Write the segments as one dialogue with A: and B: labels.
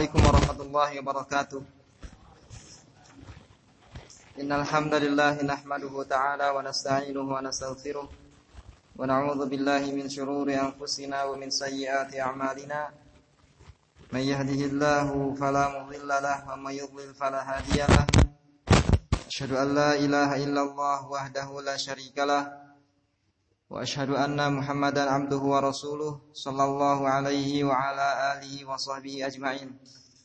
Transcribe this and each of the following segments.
A: Assalamualaikum warahmatullahi wabarakatuh. Innal hamdalillah nahmaduhu ta'ala wa nasta'inuhu wa nastaghfiruh wa na'udzu billahi min shururi anfusina wa min sayyiati a'malina. May yahdihillahu fala mudilla lahu wa may yudlil fala hadiya lahu. Asyhadu an la ilaha illallah wahdahu la syarika lahu wa asyhadu anna Muhammadan abduhu wa rasuluh sallallahu alaihi wa ala alihi wa sahbihi ajma'in.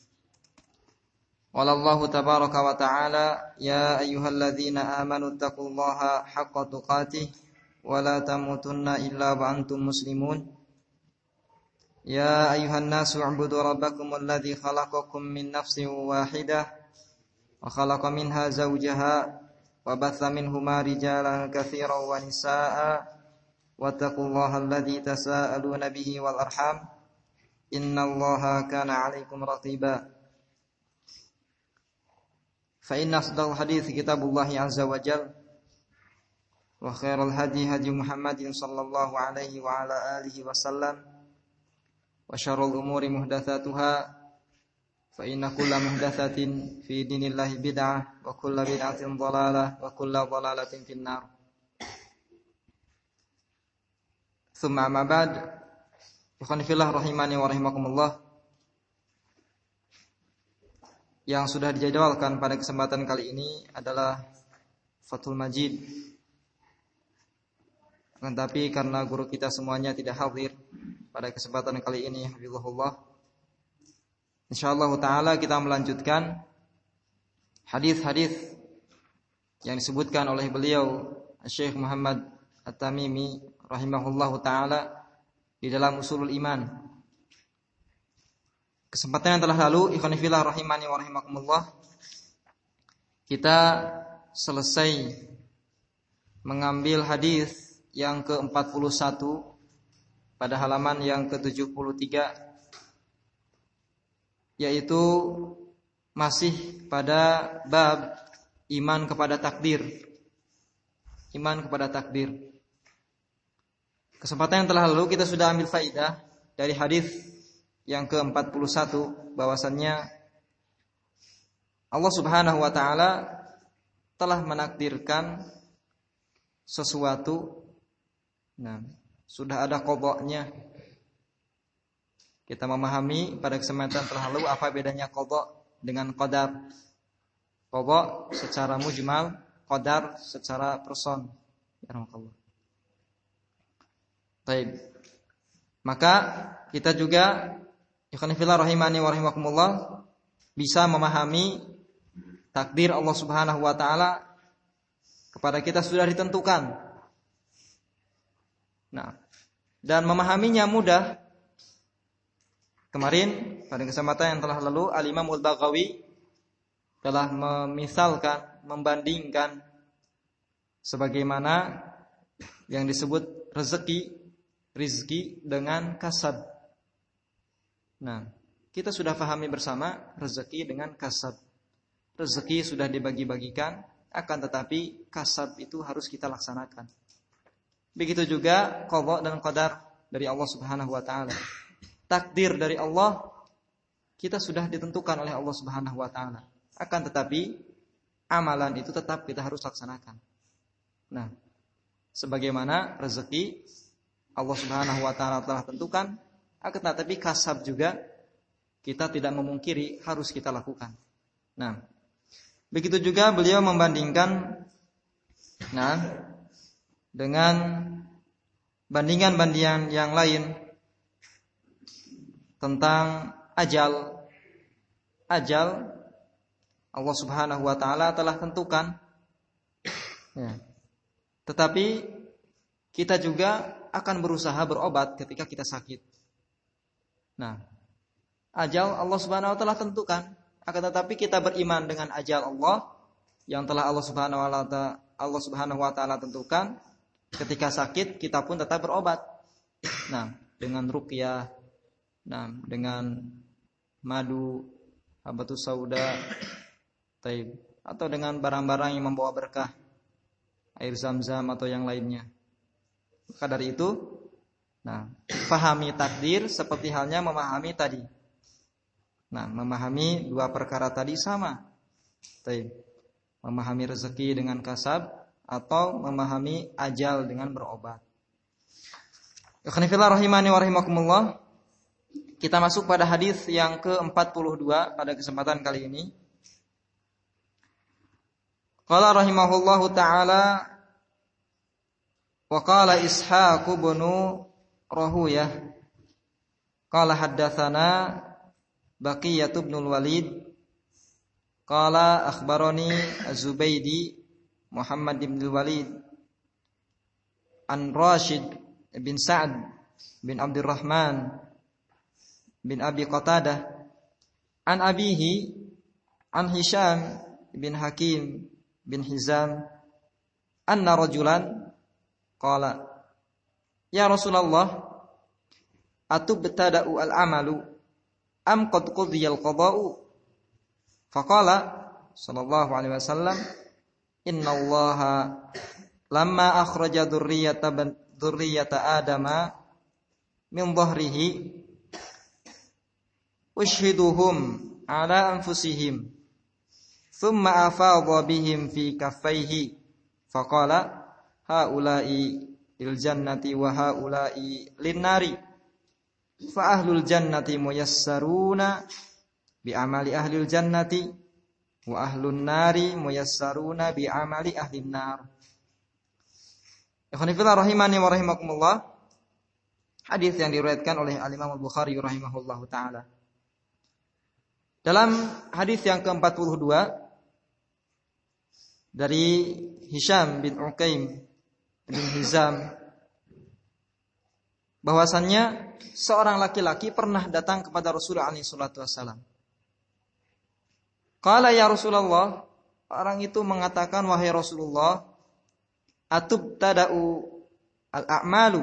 A: Wallahu tabaraka wa ta'ala ya ayyuhalladzina amanu taqullaha haqqa tuqatih wa la tamutunna illa wa antum muslimun. Ya ayyuhan nasu u'budu rabbakumul ladzi khalaqakum min nafsin wahidah wa khalaqa minha zawjaha wa batha minhuma rijalan katsiran wa nisaa'a wattaqullaha alladzi tasaaluna bihi wal arham innallaha kana 'alaikum raqiba. Fa inna asdaqal hadiits kitabullahi 'azza wa jalla wa khairal hadi hadi Muhammadin sallallahu alaihi wa ala alihi wasallam wa syarrul umuri muhdatsatuha fa inna kulla muhdatsatin fi dinillahi bid'ah wa kullu bid'atin dhalalah wa kullu dhalalatin finnar. Tsumma amma ba'd. Ikhwan fillah rahimani wa rahimakumullah. Yang sudah dijadwalkan pada kesempatan kali ini adalah Fathul Majid. Tetapi karena guru kita semuanya tidak hadir pada kesempatan kali ini, hafizahullah, insyaallah taala kita melanjutkan hadis-hadis yang disebutkan oleh beliau Syekh Muhammad At-Tamimi rahimahullahu ta'ala di dalam usulul iman. Kesempatan yang telah lalu, ikhwan fillah rahimani wa rahimakumullah, kita selesai mengambil hadis yang ke-41 pada halaman yang ke-73, yaitu masih pada bab iman kepada takdir. Iman kepada takdir. Kesempatan yang telah lalu kita sudah ambil faidah dari hadis yang ke-41 bahwasannya Allah Subhanahu wa taala telah menakdirkan sesuatu. Nah, sudah ada qadha-nya. Kita memahami pada kesempatan telah lalu apa bedanya qadha dengan qadar. Qadha secara mujmal, qadar secara person. Yarhamukallah. Baik. Maka kita juga ikhwan fillah rahimani wa rahimakumullah bisa memahami takdir Allah Subhanahu wa taala kepada kita sudah ditentukan. Nah, dan memahaminya mudah. Kemarin pada kesempatan yang telah lalu Al-Imam Al-Baghawi telah memisalkan, membandingkan sebagaimana yang disebut rizki dengan kasab. Nah, kita sudah pahami bersama rezeki dengan kasab. Rezeki sudah dibagi-bagikan, akan tetapi kasab itu harus kita laksanakan. Begitu juga qadha dan qadar dari Allah Subhanahu wa taala. Takdir dari Allah kita sudah ditentukan oleh Allah Subhanahu wa taala. Akan tetapi amalan itu tetap kita harus laksanakan. Nah, sebagaimana rezeki Allah Subhanahu wa taala telah tentukan, akan tetapi kasab juga kita tidak memungkiri harus kita lakukan. Nah, begitu juga beliau membandingkan dengan bandingan-bandingan yang lain tentang ajal. Ajal Allah Subhanahu wa taala telah tentukan. Ya. Tetapi kita juga akan berusaha berobat ketika kita sakit. Nah, ajal Allah Subhanahu wa taala tentukan, akan tetapi kita beriman dengan ajal Allah yang telah Allah Subhanahu wa taala tentukan. Ketika sakit kita pun tetap berobat. Nah, dengan ruqyah, dengan madu, habatus sauda, atau dengan barang-barang yang membawa berkah, air zam-zam atau yang lainnya. Maka dari itu, fahami takdir seperti halnya memahami tadi Nah, memahami dua perkara tadi sama. Baik. Memahami rezeki dengan kasab atau memahami ajal dengan berobat. Ikhwanifillah rahimani wa rahimakumullah. Kita masuk pada hadis yang ke-42 pada kesempatan kali ini. Qala rahimahullahu taala wa qala Ishaq bin Rahuyah qala haddatsana Baqiyah bin Walid qala akhbarani Az-Zubaydi Muhammad bin Walid an Rashid bin Sa'ad bin Abdurrahman bin Abi Qatadah an abihi an Hisham bin Hakim bin Hizam anna rajulan qala ya Rasulullah atubtada'u al-amalu am qad qudiya al-qada'u faqala sallallahu alaihi wasallam innallaha lamma akhraja dzurriyyata adama min dhahrihi ushhiduhum ala anfusihim thumma afadha bihim fi kaffayhi faqala haula'i lil jannati wa haula'i lin nari fa ahlul jannati muyassaruna bi amali ahlil jannati wa ahlun nari muyassaruna bi amali ahlin nar. Ikhwanifillah rahimani wa rahimakumullah. Hadis yang diriwayatkan oleh Al-Imam Al-Bukhari rahimahullahu taala. Dalam hadis yang ke-42 dari Hisham bin Uqaim bin Hizam bahwasannya seorang laki-laki pernah datang kepada Rasulullah SAW. Qala ya Rasulullah, orang itu mengatakan wahai Rasulullah, atubtada'u al-a'malu,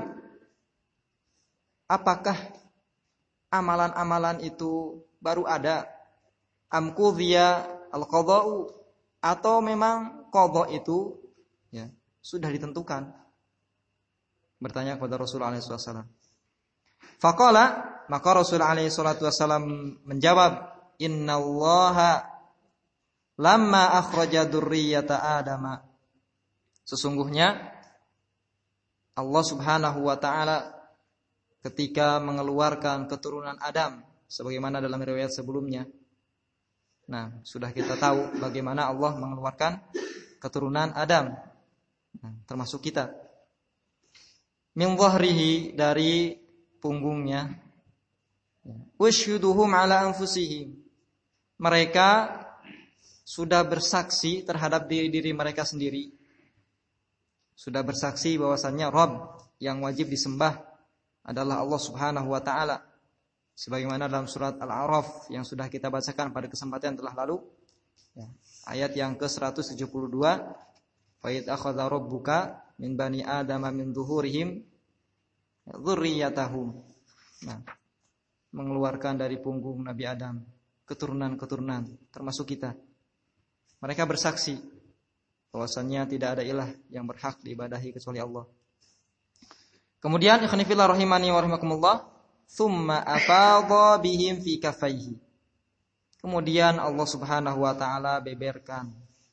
A: apakah amalan-amalan itu baru ada, am qudhiya al-qada'u, atau memang qadha itu ya sudah ditentukan? Bertanya kepada Rasulullah SAW. Faqala, maka Rasulullah SAW menjawab, innallaha lamma akhraja dzurriyyata adama, sesungguhnya Allah Subhanahu wa taala ketika mengeluarkan keturunan Adam sebagaimana dalam riwayat sebelumnya. Nah, sudah kita tahu bagaimana Allah mengeluarkan keturunan Adam. Nah, termasuk kita. Min dhahrihi, dari punggungnya. Wasyhuduhum ala anfusihim, mereka sudah bersaksi terhadap diri mereka sendiri. Sudah bersaksi bahwasannya Rabb yang wajib disembah adalah Allah Subhanahu wa taala. Sebagaimana dalam surat Al-A'raf yang sudah kita bacakan pada kesempatan yang telah lalu. Ya, ayat yang ke-172, fa id akhadha rabbuka min bani adama min zuhurihim dzurriyyatahum. Nah, mengeluarkan dari punggung Nabi Adam keturunan-keturunan termasuk kita. Mereka bersaksi bahwasannya tidak ada ilah yang berhak diibadahi kecuali Allah. Kemudian ikhwanifillah rahimani wa rahimakumullah, thumma afadha bihim fi kaffaihi. Kemudian Allah Subhanahu wa taala beberkan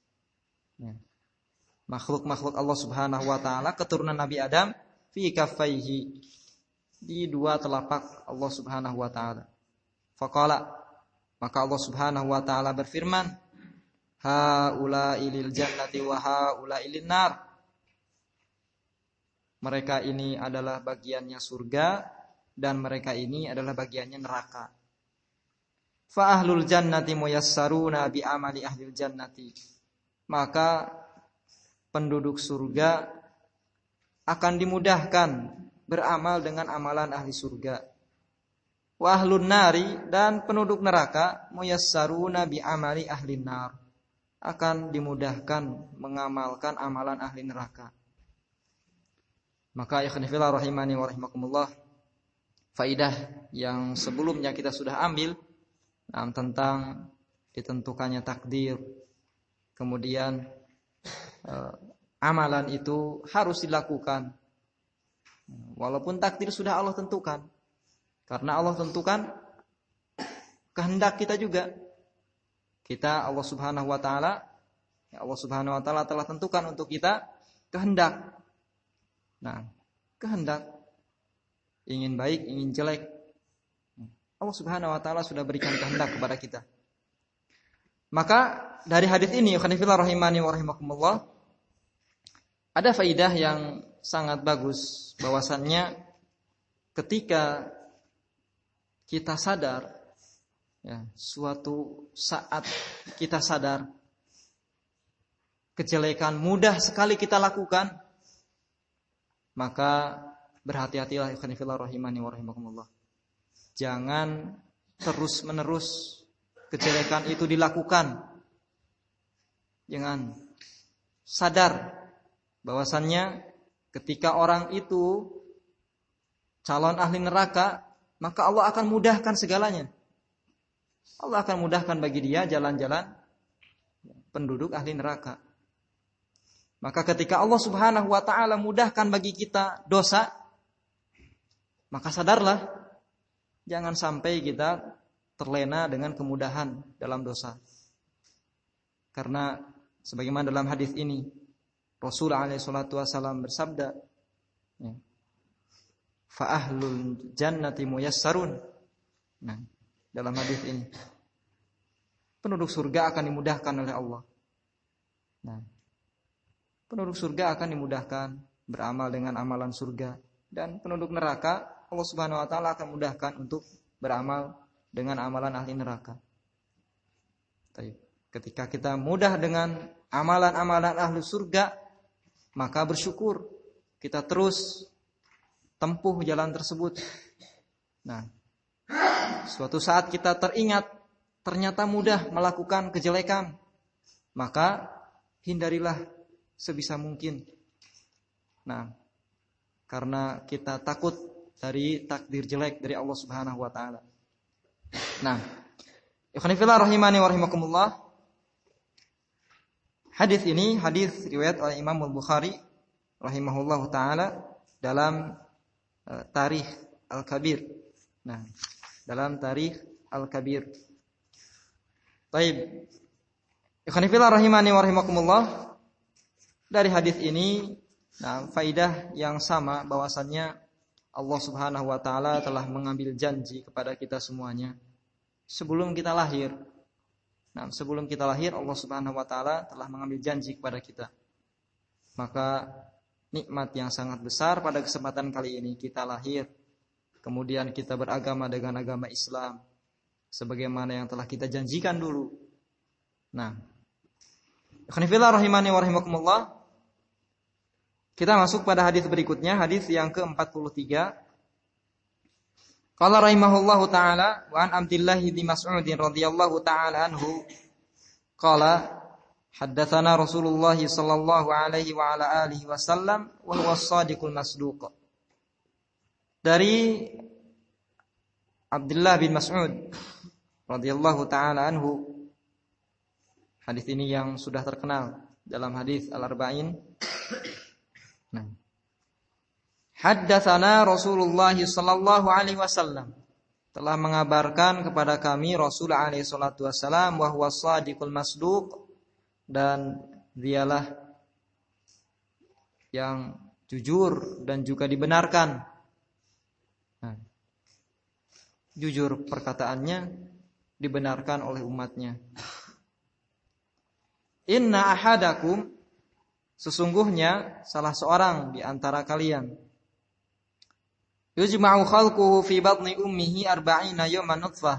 A: makhluk-makhluk Allah Subhanahu wa taala keturunan Nabi Adam fi kaffaihi, di dua telapak Allah Subhanahu wa taala. Faqala, maka Allah Subhanahu wa taala berfirman, haula'i lil jannati wa haula'i lin nar. Mereka ini adalah bagiannya surga dan mereka ini adalah bagiannya neraka. Fa ahlul jannati muyassaruna bi amali ahlil jannati. Maka penduduk surga akan dimudahkan beramal dengan amalan ahli surga. Wa ahlun nari, dan penduduk neraka muyassaruna bi amali ahlin nar, akan dimudahkan mengamalkan amalan ahli neraka. Maka ikhwanifillah rahimani wa rahimakumullah, faidah yang sebelumnya kita sudah ambil tentang ditentukannya takdir, kemudian amalan itu harus dilakukan walaupun takdir sudah Allah tentukan. Karena Allah tentukan kehendak kita juga. Kita Allah Subhanahu wa taala telah tentukan untuk kita kehendak. Nah, kehendak ingin baik, ingin jelek, Allah Subhanahu wa taala sudah berikan kehendak kepada kita. Maka dari hadis ini, khonifillah rahimani wa rahimakumullah, ada faidah yang sangat bagus bahwasannya ketika kita sadar, ya, suatu saat kita sadar kejelekan mudah sekali kita lakukan, maka berhati-hatilah khonifillah rahimani wa rahimakumullah. Jangan terus-menerus kejelekan itu dilakukan. Jangan. Sadar bahwasannya ketika orang itu calon ahli neraka, maka Allah akan mudahkan segalanya. Allah akan mudahkan bagi dia jalan-jalan penduduk ahli neraka. Maka ketika Allah Subhanahu wa taala mudahkan bagi kita dosa, maka sadarlah, jangan sampai kita terlena dengan kemudahan dalam dosa. Karena sebagaimana dalam hadis ini Rasul alaihi salatu wasallam bersabda, fa ahlul jannati muyassarun. Nah, dalam hadis ini penduduk surga akan dimudahkan oleh Allah. Nah, penduduk surga akan dimudahkan beramal dengan amalan surga, dan penduduk neraka Allah Subhanahu wa taala akan mudahkan untuk beramal dengan amalan ahli neraka. Ketika kita mudah dengan amalan-amalan ahli surga, maka bersyukur, kita terus tempuh jalan tersebut. Nah, suatu saat kita teringat ternyata mudah melakukan kejelekan, maka hindarilah sebisa mungkin. Nah, karena kita takut dari takdir jelek dari Allah Subhanahu wa taala. Nah, ikhwan fillah rahimani wa rahimakumullah. Hadis ini hadis riwayat oleh Imam Al-Bukhari rahimahullahu taala dalam Tarikh Al-Kabir. Nah, dalam Tarikh Al-Kabir. Baik. Ikhwan fillah rahimani wa rahimakumullah. Dari hadis ini, nah, faidah yang sama bahwasannya Allah Subhanahu wa taala telah mengambil janji kepada kita semuanya sebelum kita lahir. Nah, sebelum kita lahir Allah Subhanahu wa taala telah mengambil janji kepada kita. Maka nikmat yang sangat besar pada kesempatan kali ini kita lahir, kemudian kita beragama dengan agama Islam sebagaimana yang telah kita janjikan dulu. Nah, ikhwan fillah rahimani wa rahimakumullah. Kita masuk pada hadis berikutnya, hadis yang ke-43. Qala rahimahullahu taala wa an Abdullah bin Mas'ud radhiyallahu taala anhu qala haddatsana Rasulullah sallallahu alaihi wa ala alihi wasallam wa huwa as-sadiqul masduq. Dari Abdullah bin Mas'ud radhiyallahu taala anhu, hadis ini yang sudah terkenal dalam hadis Al-Arba'in. Nah, haddatsana Rasulullah sallallahu alaihi wasallam, telah mengabarkan kepada kami Rasul alaihi salatu wasallam, wa huwa shadiqul masduq, dan dialah yang jujur dan juga dibenarkan. Nah, jujur perkataannya, dibenarkan oleh umatnya. Inna ahadakum, sesungguhnya salah seorang di antara kalian, yujma'u khalquhu fi batni ummihi 40 yawman nutfah,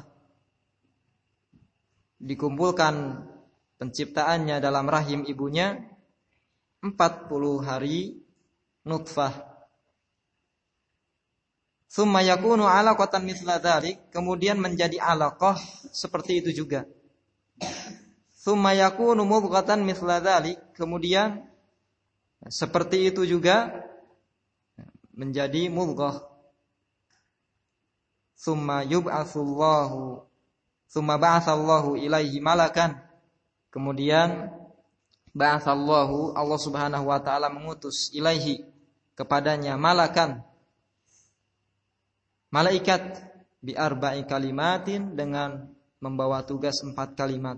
A: dikumpulkan penciptaannya dalam rahim ibunya 40 hari nutfah. Tsumma yakunu 'alaqatan mithla dzalik, kemudian menjadi 'alaqah seperti itu juga. Tsumma yakunu mudghatan mithla dzalik, kemudian seperti itu juga menjadi mudghah. Tsumma yub'atsullahu, tsumma ba'atsallahu ilaihi malakan, kemudian ba'atsallahu, Allah Subhanahu wa taala mengutus ilaihi, kepadanya, malakan, malaikat, bi arba'i kalimatin, dengan membawa tugas 4 kalimat.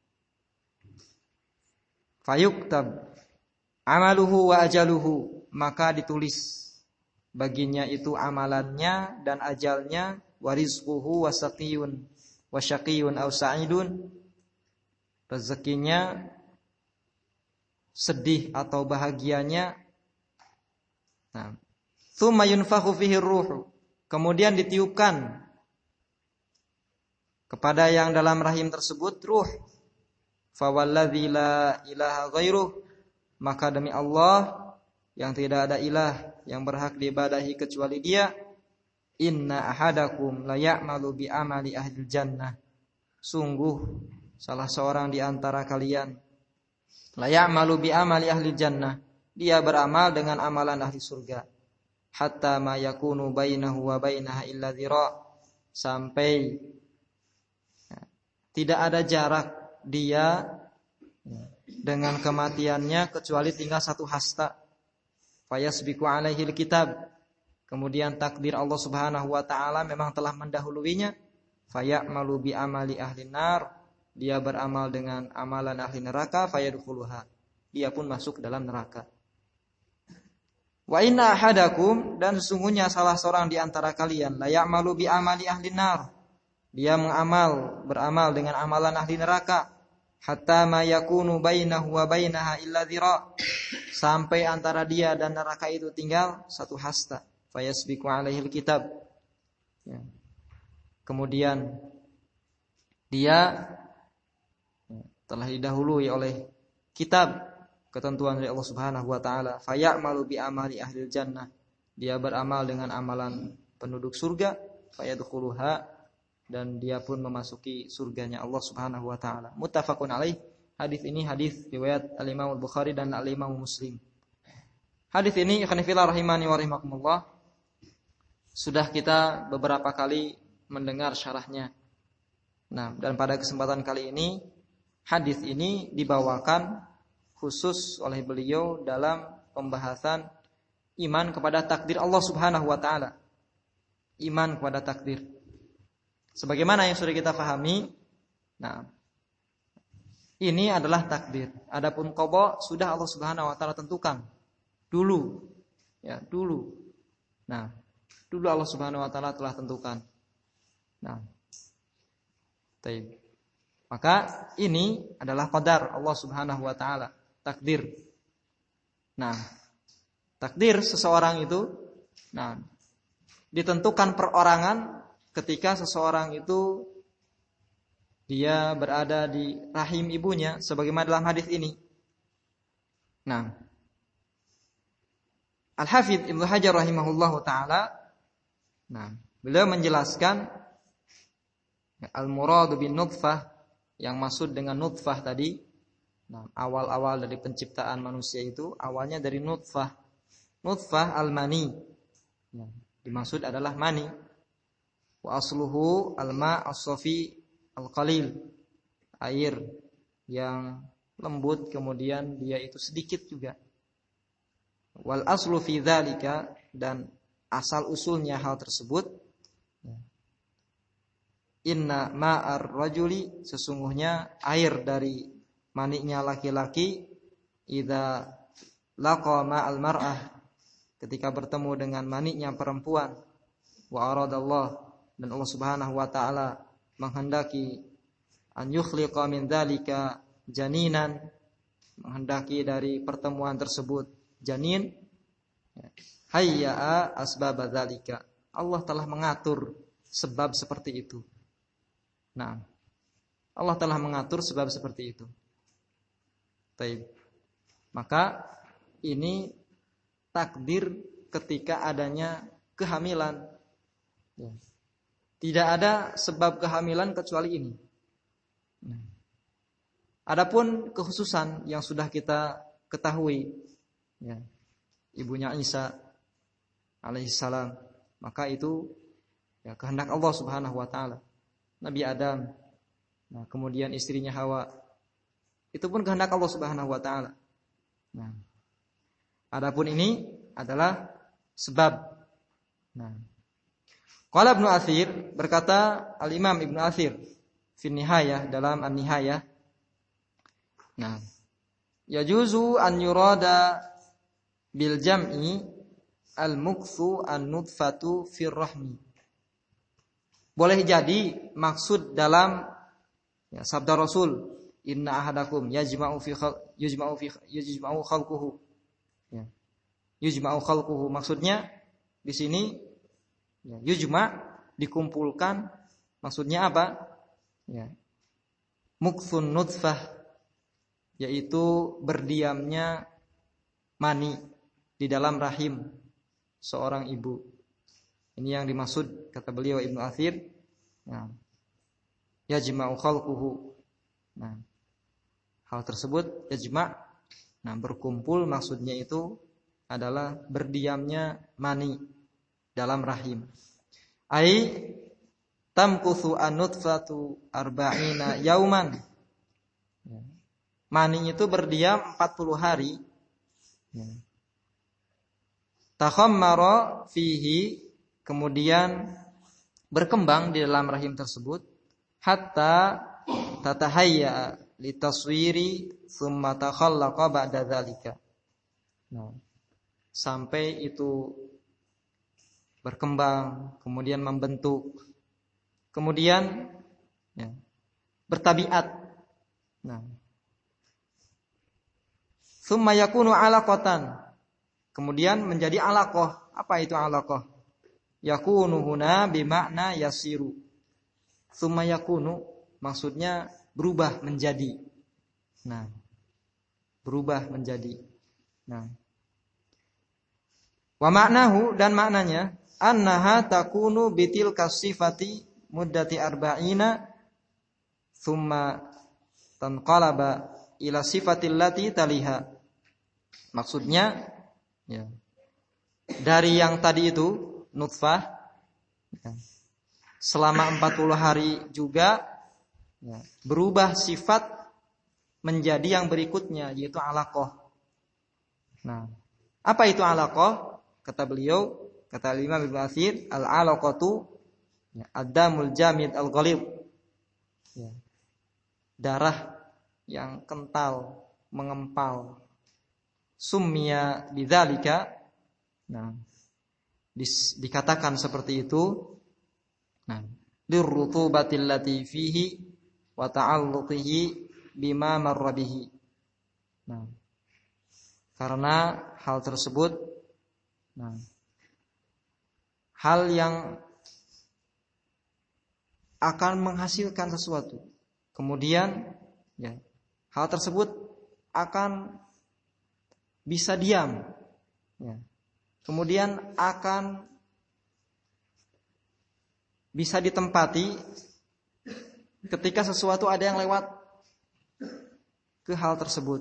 A: Fayuktab amaluhu wa ajaluhu, maka ditulis baginya itu amalannya dan ajalnya, wa rizquhu wa saqiyun wa syaqiyun aw sa'idun, rezekinya, sedih atau bahagianya. Nah, tsumma yunfakhu fihi ruh, kemudian ditiupkan kepada yang dalam rahim tersebut ruh. Fawalladzi la ilaha ghairuh, maka demi Allah yang tidak ada ilah yang berhak diibadahi kecuali Dia, inna ahadakum la ya'malu bi amali ahlil jannah, sungguh salah seorang di antara kalian la ya'malu bi amali ahlil jannah, dia beramal dengan amalan ahli surga, hatta ma yakunu bainahu wa bainaha illa dhira, sampai tidak ada jarak dia dengan kematiannya kecuali tinggal 1 hasta. Fayasbiqu alaihi alkitab, kemudian takdir Allah Subhanahu wa taala memang telah mendahuluinya. Fayamalu bi amali ahli nar, dia beramal dengan amalan ahli neraka. Fayadkhuluha, dia pun masuk ke dalam neraka. Wa inna ahadakum, dan sesungguhnya salah seorang di antara kalian, la ya'malu bi amali ahli nar, dia beramal dengan amalan ahli neraka, hatta ma yakunu bainahu wa bainaha illa dhira, sampai antara dia dan neraka itu tinggal 1 hasta. Fayasbiqu alaihi alkitab, ya. Kemudian dia telah didahului oleh kitab, ketentuan dari Allah Subhanahu wa taala. Fayamalu bi amali ahlil jannah, dia beramal dengan amalan penduduk surga. Fayadkhuluha, dan dia pun memasuki surganya Allah Subhanahu wa taala. Muttafaqun alaih. Hadis ini hadis riwayat Al-Imam Al-Bukhari dan Al-Imam Muslim. Hadis ini ikhwan fillah rahimani wa rahimakumullah, sudah kita beberapa kali mendengar syarahnya. Nah, dan pada kesempatan kali ini hadis ini dibawakan khusus oleh beliau dalam pembahasan iman kepada takdir Allah Subhanahu wa taala. Iman kepada takdir. Sebagaimana yang sudah kita pahami, nah, ini adalah takdir. Adapun qada sudah Allah Subhanahu wa taala tentukan dulu. Ya, dulu. Nah, dulu Allah Subhanahu wa taala telah tentukan. Nah, baik. Maka ini adalah qadar Allah Subhanahu wa taala, takdir. Nah, takdir seseorang itu ditentukan perorangan ketika seseorang itu dia berada di rahim ibunya, sebagaimana dalam hadis ini. Nah, Al-Hafidz Ibnu Hajar rahimahullahu taala, beliau menjelaskan al-muradu bin nutfah, yang maksud dengan nutfah tadi, awal-awal dari penciptaan manusia itu awalnya dari nutfah. Nutfah al-mani, dimaksud adalah mani. Wa asluhu al-ma' as-safi al-qalil, air yang lembut kemudian dia itu sedikit juga. Wal aslu fi dzalika, dan asal usulnya hal tersebut, inna ma'ar rajuli, sesungguhnya air dari maniknya laki-laki, idza laqa ma'al mar'ah, ketika bertemu dengan maniknya perempuan, wa aradallah, dan Allah Subhanahu wa taala menghendaki an yukhliqa min dzalika janinan, menghendaki dari pertemuan tersebut janin, hayya asbab dzalika, Allah telah mengatur sebab seperti itu. Nah, Allah telah mengatur sebab seperti itu. Baik. Maka ini takdir ketika adanya kehamilan. Ya. Tidak ada sebab kehamilan kecuali ini. Adapun kekhususan yang sudah kita ketahui, ya, ibunya Isa alaihissalam, maka itu ya kehendak Allah Subhanahu wa taala. Nabi Adam, nah, kemudian istrinya Hawa, itu pun kehendak Allah Subhanahu wa taala. Nah, adapun ini adalah sebab. Nah, qala Ibnu Atsir, berkata Al-Imam Ibnu Atsir fi nihayah, dalam an-nihayah. Nah, yajuzu an yurada bil jam'i al-mukthu an-nutfatu fir rahmi. Boleh jadi maksud dalam sabda Rasul, inna ahadakum yajma'u khalquhu. Ya. Yujma'u khalquhu, maksudnya di sini yujma' dikumpulkan, maksudnya apa? Ya. Mukthun nutfah, yaitu berdiamnya mani di dalam rahim seorang ibu. Ini yang dimaksud, kata beliau Ibnu Athir. Nah, yajma'u khalquhu. Nah, hal tersebut yajma', nah berkumpul, maksudnya itu adalah berdiamnya mani dalam rahim. Ai tamkuthu an-nutfatu arba'ina yauman. Mani itu berdiam 40 hari. Takhammara fihi, kemudian berkembang di dalam rahim tersebut, hatta tatahayya litaswiri thumma takhallaqa ba'da dzalika. Nah, sampai itu berkembang, kemudian membentuk, kemudian bertabiat. Nah, thumma yakunu alaqatan, kemudian menjadi alaqah. Apa itu alaqah? Yakunu huna bimakna yasiru. Thumma yakunu, maksudnya berubah menjadi. Nah, berubah menjadi. Nah, wa maknahu, dan maknanya, annaha takunu bitil kasifati muddati arba'ina thumma tanqalaba ila sifatil lati taliha. Maksudnya, dari yang tadi itu nutfah, selama 40 hari juga berubah sifat menjadi yang berikutnya, yaitu alaqah. Nah, apa itu alaqah? Kata beliau, kata Imam Ibnu Athir, al-alaqatu ad-damul jamid al-ghalib. Darah yang kental, mengempal. Summiya bidzalika. Nah, dikatakan seperti itu. Nah, lirrutubatil lati fihi wa ta'alluqihi bima marra bihi. Nah, karena hal tersebut, hal yang akan menghasilkan sesuatu. Kemudian hal tersebut akan bisa diam. Kemudian akan bisa ditempati ketika sesuatu ada yang lewat ke hal tersebut.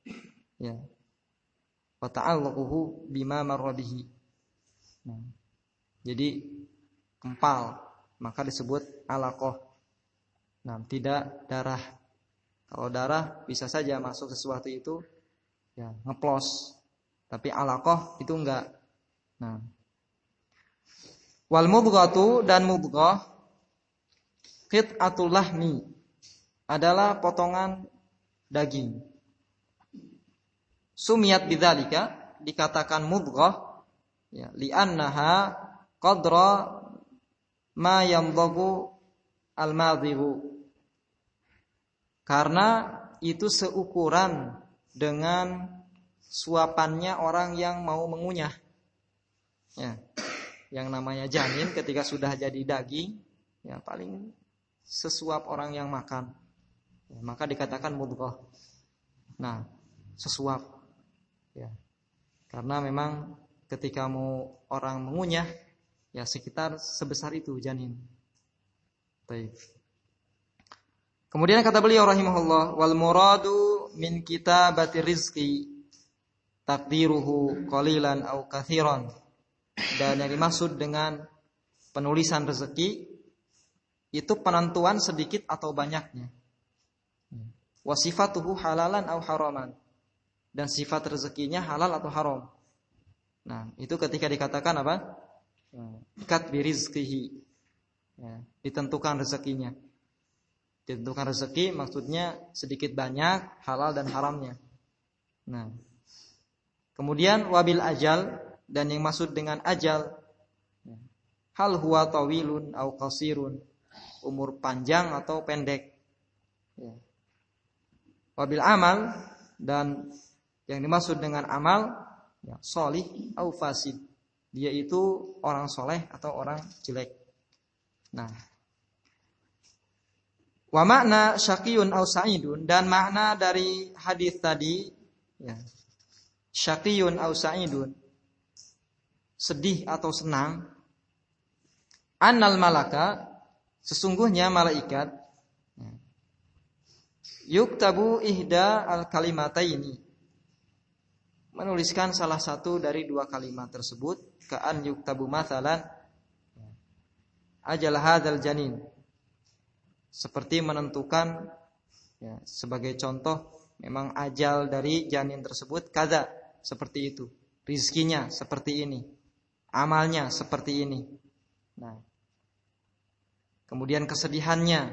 A: Wa ta'alluquhu bima marra bihi. Jadi kempal, maka disebut alaqah. Nah, tidak darah. Kalau darah bisa saja masuk sesuatu itu ngeplos. Tapi alaqah itu enggak. Nah, wal mudghatu, dan mudghah qit'atul lahmi, adalah potongan daging. Sumiyat bidzalika, dikatakan mudghah li'annaha qadra ma yamdaghu al-madhibu, karena itu seukuran dengan suapannya orang yang mau mengunyah. Yang namanya janin ketika sudah jadi daging, paling sesuap orang yang makan, maka dikatakan mudghah. Nah, sesuap, karena memang ketika mau orang mengunyah, sekitar sebesar itu janin. Baik. Kemudian kata beliau rahimahullah, wal muradu min kitabati rizqi taqdiruhu qalilan au katsiran. Dan yang dimaksud dengan penulisan rezeki itu penentuan sedikit atau banyaknya. Wa sifatuhu halalan au haraman. Dan sifat rezekinya halal atau haram. Nah, itu ketika dikatakan apa? Kat bi rizqihi. Ditentukan rezekinya. Ditentukan rezeki maksudnya sedikit banyak, halal dan haramnya. Nah, kemudian wabil ajal, dan yang maksud dengan ajal, hal huwa tawilun au qasirun, umur panjang atau pendek. Wabil amal, dan yang dimaksud dengan amal, solih au fasid, dia itu orang soleh atau orang jelek. Nah, wa makna syaqiyun au sa'idun, dan makna dari hadis tadi, syaqiyun au sa'idun, sedih atau senang. Annal malaka, sesungguhnya malaikat, yuktabu ihda al kalimataini, menuliskan salah satu dari dua kalimat tersebut. Ka'an yuktabu mathalan ajal hadzal janin, seperti menentukan, sebagai contoh, memang ajal dari janin tersebut kaza, seperti itu, rizkinya seperti ini, amalnya seperti ini. Nah, kemudian kesedihannya,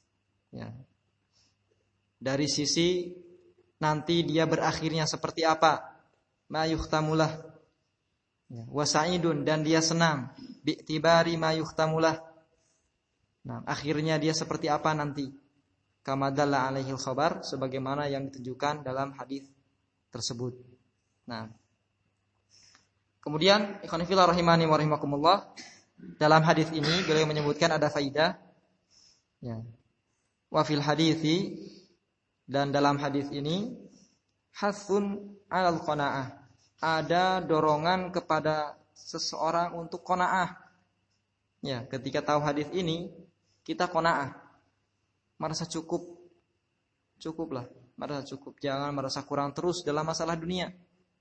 A: dari sisi nanti dia berakhirnya seperti apa, ma yuhtamulah, wa sa'idun, dan dia senang, bi'tibari ma yuhtamulah. Nah, akhirnya dia seperti apa nanti? Kama dalla alaihi khabar, sebagaimana yang ditunjukkan dalam hadis tersebut. Nah, kemudian ikhwan fillah rahimani wa rahimakumullah, dalam hadis ini beliau menyebutkan ada faidah. Wa fil hadithi, dan dalam hadis ini hasun 'alal qanaah, ada dorongan kepada seseorang untuk qanaah. Ketika tahu hadis ini, kita qanaah, merasa cukuplah, merasa cukup, jangan merasa kurang terus dalam masalah dunia.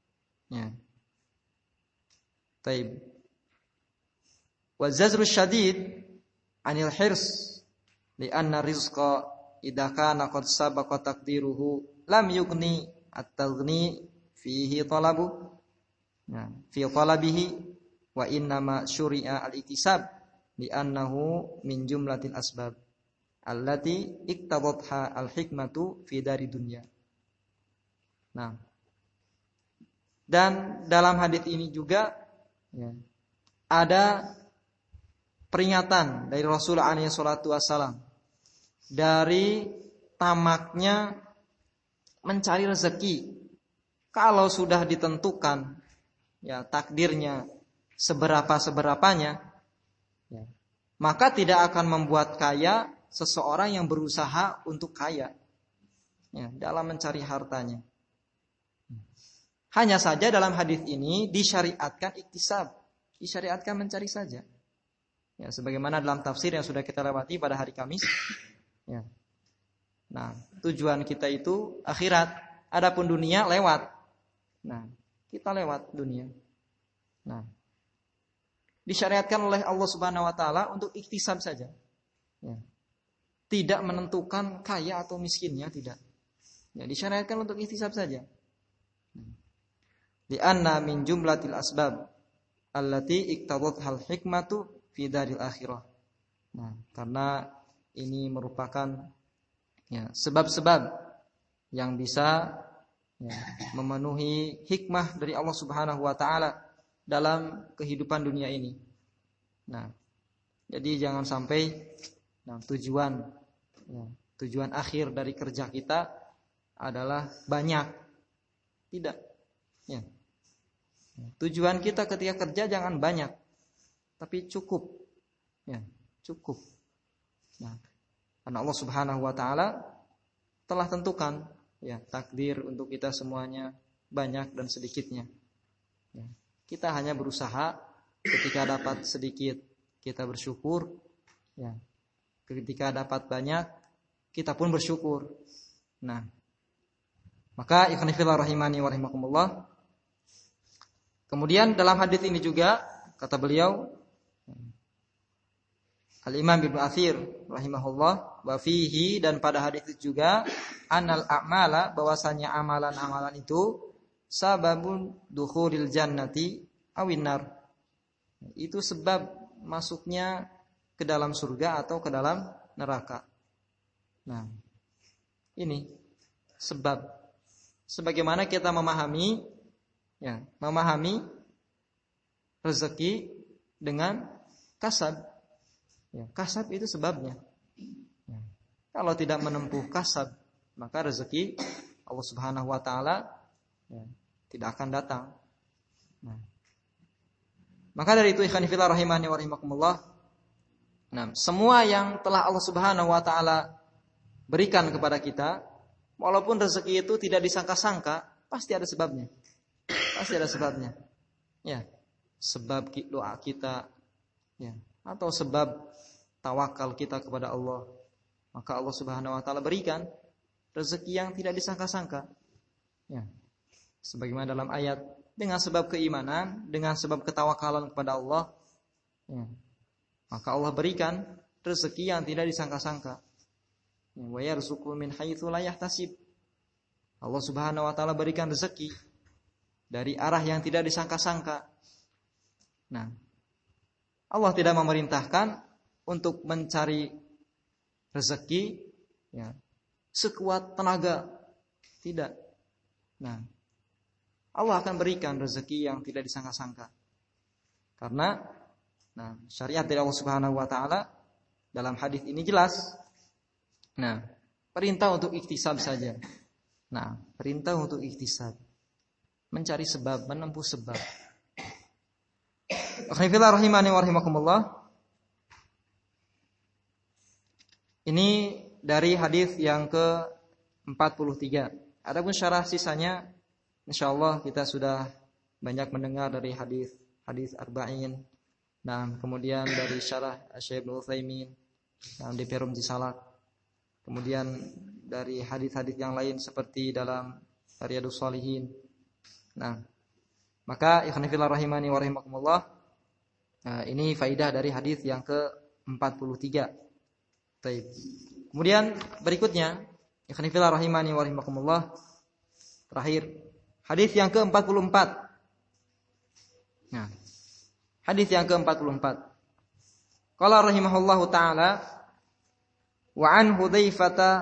A: Taib. Wa zazru syadid 'anil hirs, li'anna rizqa idza kana qad sabaqa taqdiruhu lam yughni at-taghni fihi talabu, fi talabihi, wa innama syuri'a al-iktisab li'annahu min jumlatil asbab allati iktadatha al-hikmatu fi dari dunya. Nah, dan dalam hadis ini juga ada peringatan dari Rasulullah alaihi salatu wasallam dari tamaknya mencari rezeki. Kalau sudah ditentukan takdirnya seberapa-seberapanya, maka tidak akan membuat kaya seseorang yang berusaha untuk kaya, dalam mencari hartanya. Hanya saja dalam hadis ini disyariatkan iktisab, disyariatkan mencari saja. Sebagaimana dalam tafsir yang sudah kita lewati pada hari Kamis. Nah, tujuan kita itu akhirat, adapun dunia lewat. Nah, kita lewat dunia. Nah, disyariatkan oleh Allah Subhanahu wa taala untuk iktisab saja. Tidak menentukan kaya atau miskinnya, tidak. Disyariatkan untuk iktisab saja. Li'anna min jumlatil asbab allati iqtadathal hikmatu fi daril akhirah. Nah, karena ini merupakan sebab-sebab yang bisa memenuhi hikmah dari Allah Subhanahu wa taala dalam kehidupan dunia ini. Nah, jadi jangan sampai tujuan akhir dari kerja kita adalah banyak. Tidak. Tujuan kita ketika kerja jangan banyak, tapi cukup. Cukup. Nah, karena Allah Subhanahu wa taala telah tentukan takdir untuk kita semuanya banyak dan sedikitnya. Kita hanya berusaha, ketika dapat sedikit kita bersyukur, ketika dapat banyak kita pun bersyukur. Nah, maka ikhwan fillah rahimani wa rahimakumullah, kemudian dalam hadis ini juga kata beliau Al-Imam Ibnu Athir rahimahullah, wa fihi, dan pada hadis itu juga anal a'mala, bahwasanya amalan-amalan itu sababun dukhulil jannati awin nar, itu sebab masuknya ke dalam surga atau ke dalam neraka. Nah, ini sebab. Sebagaimana kita memahami rezeki dengan kasab. Ya, kasab itu sebabnya. Ya. Kalau tidak menempuh kasab, maka rezeki Allah Subhanahu wa taala tidak akan datang. Nah. Maka dari itu ikhwan fillah rahimani wa rahimakumullah. Nah, semua yang telah Allah Subhanahu wa taala berikan kepada kita, walaupun rezeki itu tidak disangka-sangka, pasti ada sebabnya. Pasti ada sebabnya. Ya, sebab doa kita, ya, atau sebab tawakal kita kepada Allah. Maka Allah Subhanahu wa taala berikan rezeki yang tidak disangka-sangka. Ya. Sebagaimana dalam ayat, dengan sebab keimanan, dengan sebab ketawakalan kepada Allah, ya, maka Allah berikan rezeki yang tidak disangka-sangka. Wa yarzuqu min haitsu la yahtasib. Allah Subhanahu wa taala berikan rezeki dari arah yang tidak disangka-sangka. Nah, Allah tidak memerintahkan untuk mencari rezeki ya, sekuat tenaga. Tidak. Nah, Allah akan berikan rezeki yang tidak disangka-sangka. Karena syariat dari Allah Subhanahu wa taala dalam hadis ini jelas. Nah, perintah untuk iktisab saja. Nah, perintah untuk iktisab. Mencari sebab, menempuh sebab. Akhirnya rahimani wa rahimakumullah. Ini dari hadis yang ke-43. Adapun syarah sisanya insyaallah kita sudah banyak mendengar dari hadis arba'in. Nah, kemudian dari syarah Syekh Ibnu Utsaimin di Firumzi Salak. Kemudian dari hadis-hadis yang lain seperti dalam Riyadhus Shalihin. Nah, maka ikhwan fillah rahimani wa rahimakumullah. Nah, ini faidah dari hadis yang ke-43. Baik. Kemudian berikutnya, ikhwan fillah rahimani wa rahimakumullah. Terakhir, hadis yang ke-44. Nah, hadis yang ke-44. Qala rahimahullahu taala wa an Hudzaifah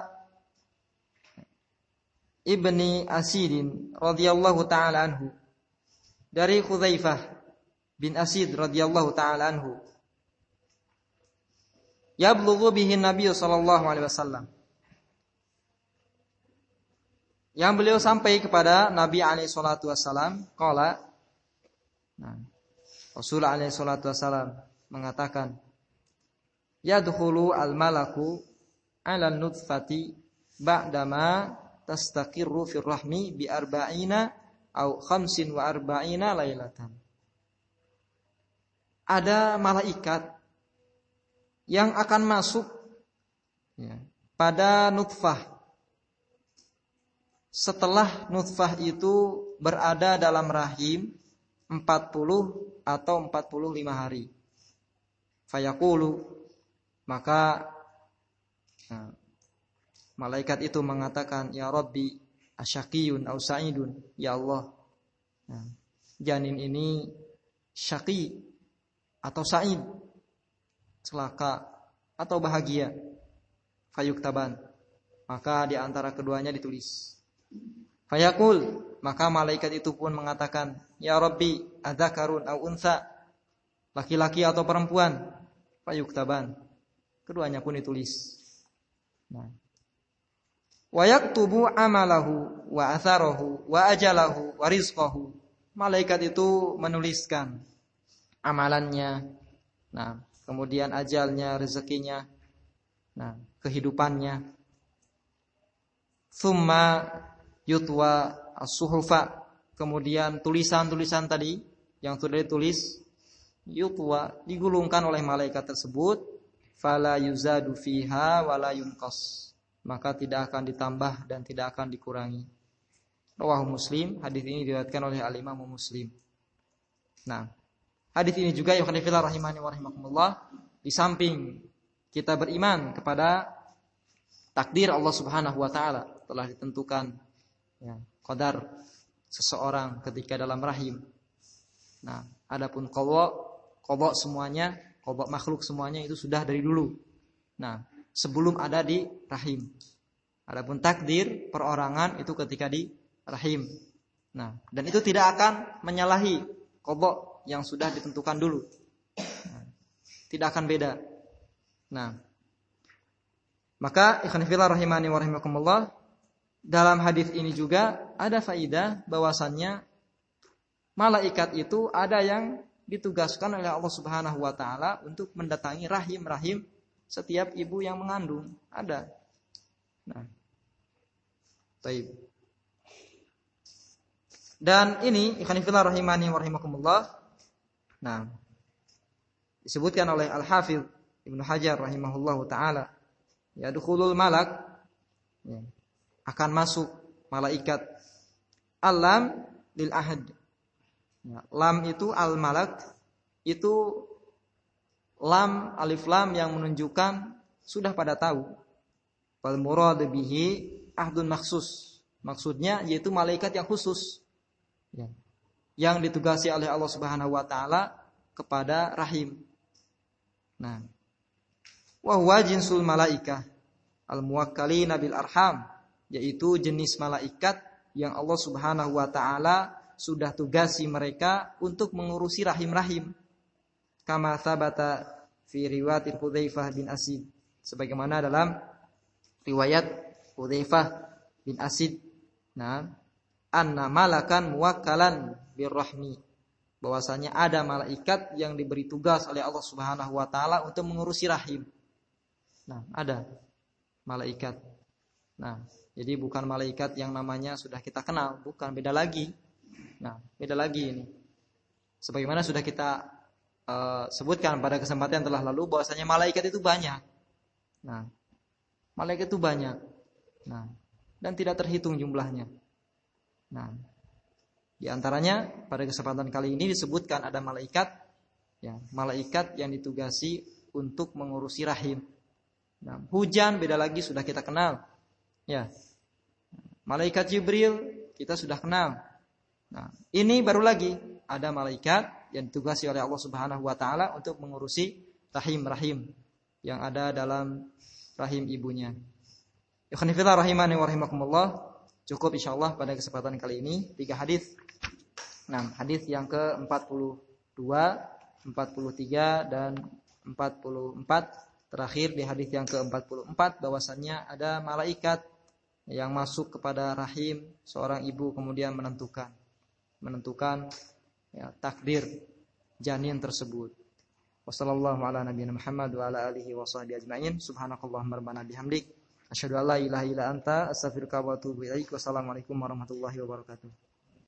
A: ibni Asid radhiyallahu taala anhu. Dari Hudzaifah bin Asid radhiyallahu taala anhu. Yablughu bihi Nabi sallallahu alaihi wasallam. Yang beliau sampai kepada Nabi alaihi salatu wasallam, qala. Nah, Rasul alaihi salatu wasallam mengatakan, yadkhulu al-malaku 'ala an-nutfati ba'dama tastaqirru fir rahmi bi arba'ina au khamsin wa arba'ina lailatan. Ada malaikat yang akan masuk ya, pada nutfah setelah nutfah itu berada dalam rahim 40 atau 45 hari. Fayaqulu, maka malaikat itu mengatakan, ya Rabbi asyaqiyun au sa'idun, ya Allah, janin ini syaqi atau sa'id, celaka atau bahagia. Fayuktaban, maka di antara keduanya ditulis. Fayaqul, maka malaikat itu pun mengatakan, ya Rabbi adzakarun au unsa, laki-laki atau perempuan. Fayuktaban, keduanya pun ditulis. Nah, wa yaktubu amalahu wa atharahu wa ajalahu wa rizqahu. Malaikat itu menuliskan amalannya, nah, kemudian ajalnya, rezekinya, nah, kehidupannya. Tsumma yutwa as-suhufa, kemudian tulisan-tulisan tadi yang sudah ditulis yutwa digulungkan oleh malaikat tersebut, fala yuzadu fiha wala yunqas, maka tidak akan ditambah dan tidak akan dikurangi. Rawahu Muslim, hadis ini diriwayatkan oleh al-Imam Muslim. Nah, hadis ini juga ya khonifillah rahimani wa rahimakumullah, di samping kita beriman kepada takdir Allah Subhanahu wa taala, telah ditentukan ya, qadar seseorang ketika dalam rahim. Nah, adapun qadha semuanya, qadha makhluk semuanya itu sudah dari dulu. Nah, sebelum ada di rahim. Adapun takdir perorangan itu ketika di rahim. Nah, dan itu tidak akan menyalahi qada yang sudah ditentukan dulu. Nah, tidak akan beda. Nah, maka ikhwan fillah rahimani wa rahimakumullah, dalam hadis ini juga ada faidah bahwasannya malaikat itu ada yang ditugaskan oleh Allah Subhanahu wa taala untuk mendatangi rahim-rahim setiap ibu yang mengandung. Ada. Nah. Baik. Dan ini ikhwan fillah rahimani wa rahimakumullah. Nah, disebutkan oleh Al-Hafidz Ibnu Hajar rahimahullahu taala, yadkhulul malak, ya, akan masuk malaikat. Alam lil ahad. Ya, lam itu al-malak, itu lam, alif lam yang menunjukkan sudah pada tahu. Wal murad bihi ahdun maksus. Maksudnya yaitu malaikat yang khusus, ya, yang ditugasi oleh Allah Subhanahu wa taala kepada rahim. Nah, wa huwa jinsul malaikah al-muwakkalina bil arham, yaitu jenis malaikat yang Allah Subhanahu wa taala sudah tugasi mereka untuk mengurusi rahim-rahim. Kama sabata fi riwayat Hudzaifah bin Asid, sebagaimana dalam riwayat Hudzaifah bin Asid, nah, anna malakan muwakkalan birrahmi, bahwasanya ada malaikat yang diberi tugas oleh Allah Subhanahu wa taala untuk mengurusi rahim. Nah, ada malaikat. Nah, jadi bukan malaikat yang namanya sudah kita kenal, bukan, beda lagi. Nah, beda lagi ini. Sebagaimana sudah kita sebutkan pada kesempatan yang telah lalu, bahwasanya malaikat itu banyak. Nah, malaikat itu banyak. Nah, dan tidak terhitung jumlahnya. Nah, di antaranya pada kesempatan kali ini disebutkan ada malaikat, ya, malaikat yang ditugasi untuk mengurusi rahim. Nah, hujan beda lagi, sudah kita kenal. Ya. Malaikat Jibril kita sudah kenal. Nah, ini baru lagi ada malaikat yang ditugasi oleh Allah Subhanahu wa taala untuk mengurusi rahim-rahim yang ada dalam rahim ibunya. Ikhwan fillah rahimani wa rahimakumullah, cukup insyaallah pada kesempatan kali ini 3 hadis. Nah, hadis yang ke-42, 43 dan 44, terakhir di hadis yang ke-44 bahwasannya ada malaikat yang masuk kepada rahim seorang ibu kemudian menentukan ya, takdir janin tersebut. Wassallallahu ala nabiyina Muhammad wa ala alihi wa sahbihi ajma'in. Subhanakallahumma rabbana bihamdik asyhadu an la ilaha illa anta astaghfiruka wa atubu ilaik. Wassalamualaikum warahmatullahi wabarakatuh.